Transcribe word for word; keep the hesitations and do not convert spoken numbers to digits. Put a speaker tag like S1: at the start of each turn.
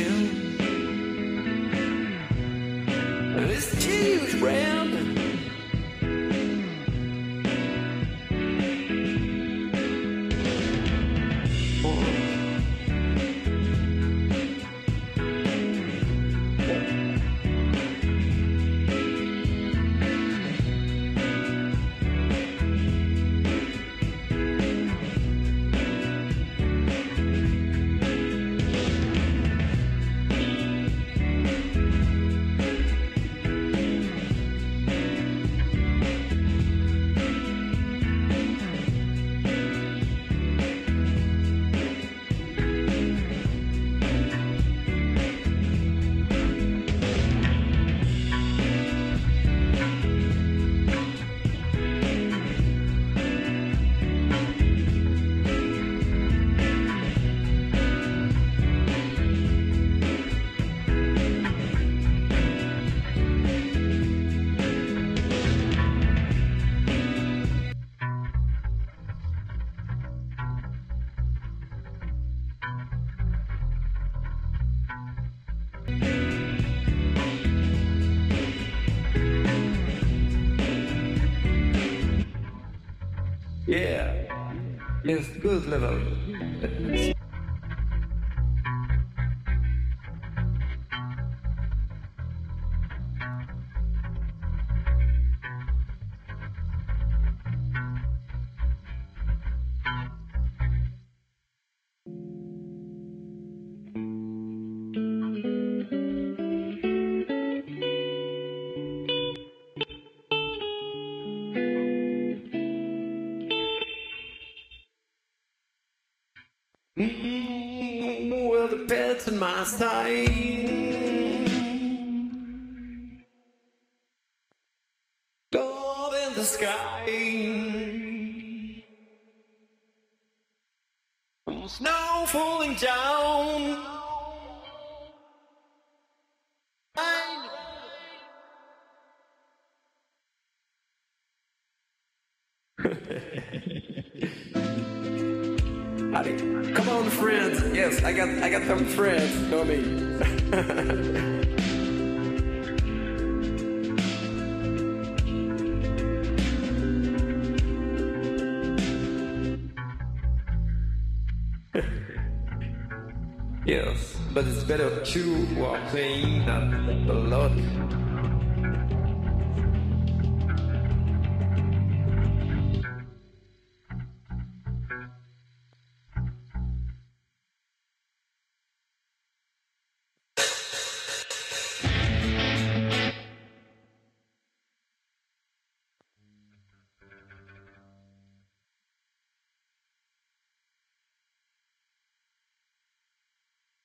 S1: friend. This huge friend. Yeah, yes, good level. Mm, well, the pets in my side gold in the sky, snow falling down. Come on, friends. Yes, I got, I got some friends. Know me. Yes, but it's better two who are playing than a lot.